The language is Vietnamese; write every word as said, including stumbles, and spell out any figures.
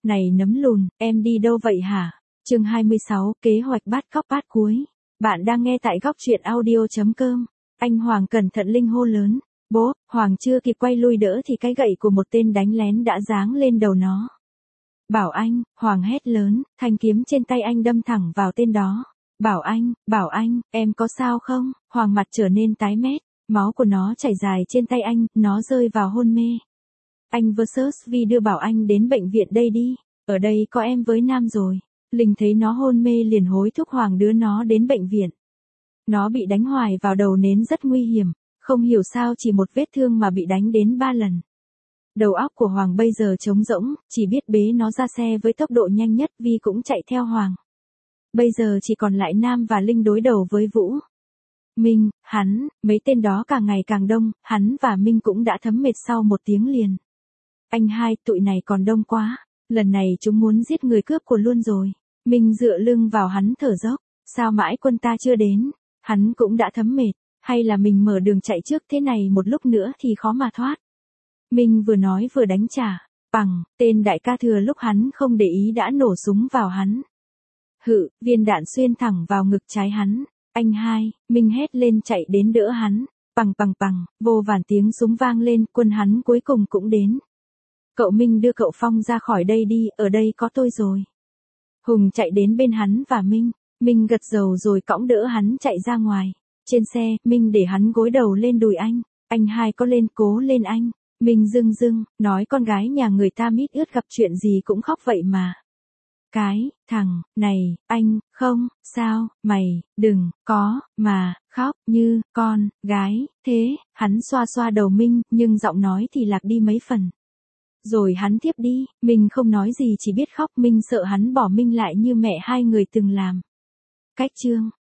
Này nấm lùn, em đi đâu vậy hả? Chương hai mươi sáu, kế hoạch bắt cóc bắt cuối. Bạn đang nghe tại góc truyện audio chấm com. Anh Hoàng cẩn thận linh hô lớn. Bố, Hoàng chưa kịp quay lui đỡ thì cái gậy của một tên đánh lén đã giáng lên đầu nó. Bảo anh, Hoàng hét lớn, thanh kiếm trên tay anh đâm thẳng vào tên đó. Bảo anh, bảo anh, em có sao không? Hoàng mặt trở nên tái mét, máu của nó chảy dài trên tay anh, nó rơi vào hôn mê. Anh versus Vi đưa Bảo anh đến bệnh viện đây đi, ở đây có em với Nam rồi. Linh thấy nó hôn mê liền hối thúc Hoàng đưa nó đến bệnh viện. Nó bị đánh hoài vào đầu nến rất nguy hiểm, không hiểu sao chỉ một vết thương mà bị đánh đến ba lần. Đầu óc của Hoàng bây giờ trống rỗng, chỉ biết bế nó ra xe với tốc độ nhanh nhất, Vi cũng chạy theo Hoàng. Bây giờ chỉ còn lại Nam và Linh đối đầu với Vũ. Minh, hắn, mấy tên đó càng ngày càng đông, hắn và Minh cũng đã thấm mệt sau một tiếng liền. Anh hai, tụi này còn đông quá, lần này chúng muốn giết người cướp của luôn rồi. Minh dựa lưng vào hắn thở dốc, sao mãi quân ta chưa đến, hắn cũng đã thấm mệt, hay là mình mở đường chạy trước thế này một lúc nữa thì khó mà thoát. Minh vừa nói vừa đánh trả, bằng, tên đại ca thừa lúc hắn không để ý đã nổ súng vào hắn. Hự, viên đạn xuyên thẳng vào ngực trái hắn. Anh hai, Minh hét lên chạy đến đỡ hắn. Bằng bằng bằng, vô vàn tiếng súng vang lên, quân hắn cuối cùng cũng đến. Cậu Minh đưa cậu Phong ra khỏi đây đi, ở đây có tôi rồi. Hùng chạy đến bên hắn và Minh. Minh gật đầu rồi cõng đỡ hắn chạy ra ngoài. Trên xe, Minh để hắn gối đầu lên đùi anh. Anh hai có lên, cố lên anh. Minh dưng dưng, nói con gái nhà người ta mít ướt gặp chuyện gì cũng khóc vậy mà. Cái, thằng, này, anh, không, sao, mày, đừng, có, mà, khóc, như, con, gái, thế, hắn xoa xoa đầu Minh, nhưng giọng nói thì lạc đi mấy phần. Rồi hắn tiếp đi, Minh không nói gì chỉ biết khóc, Minh sợ hắn bỏ Minh lại như mẹ hai người từng làm. Cách chương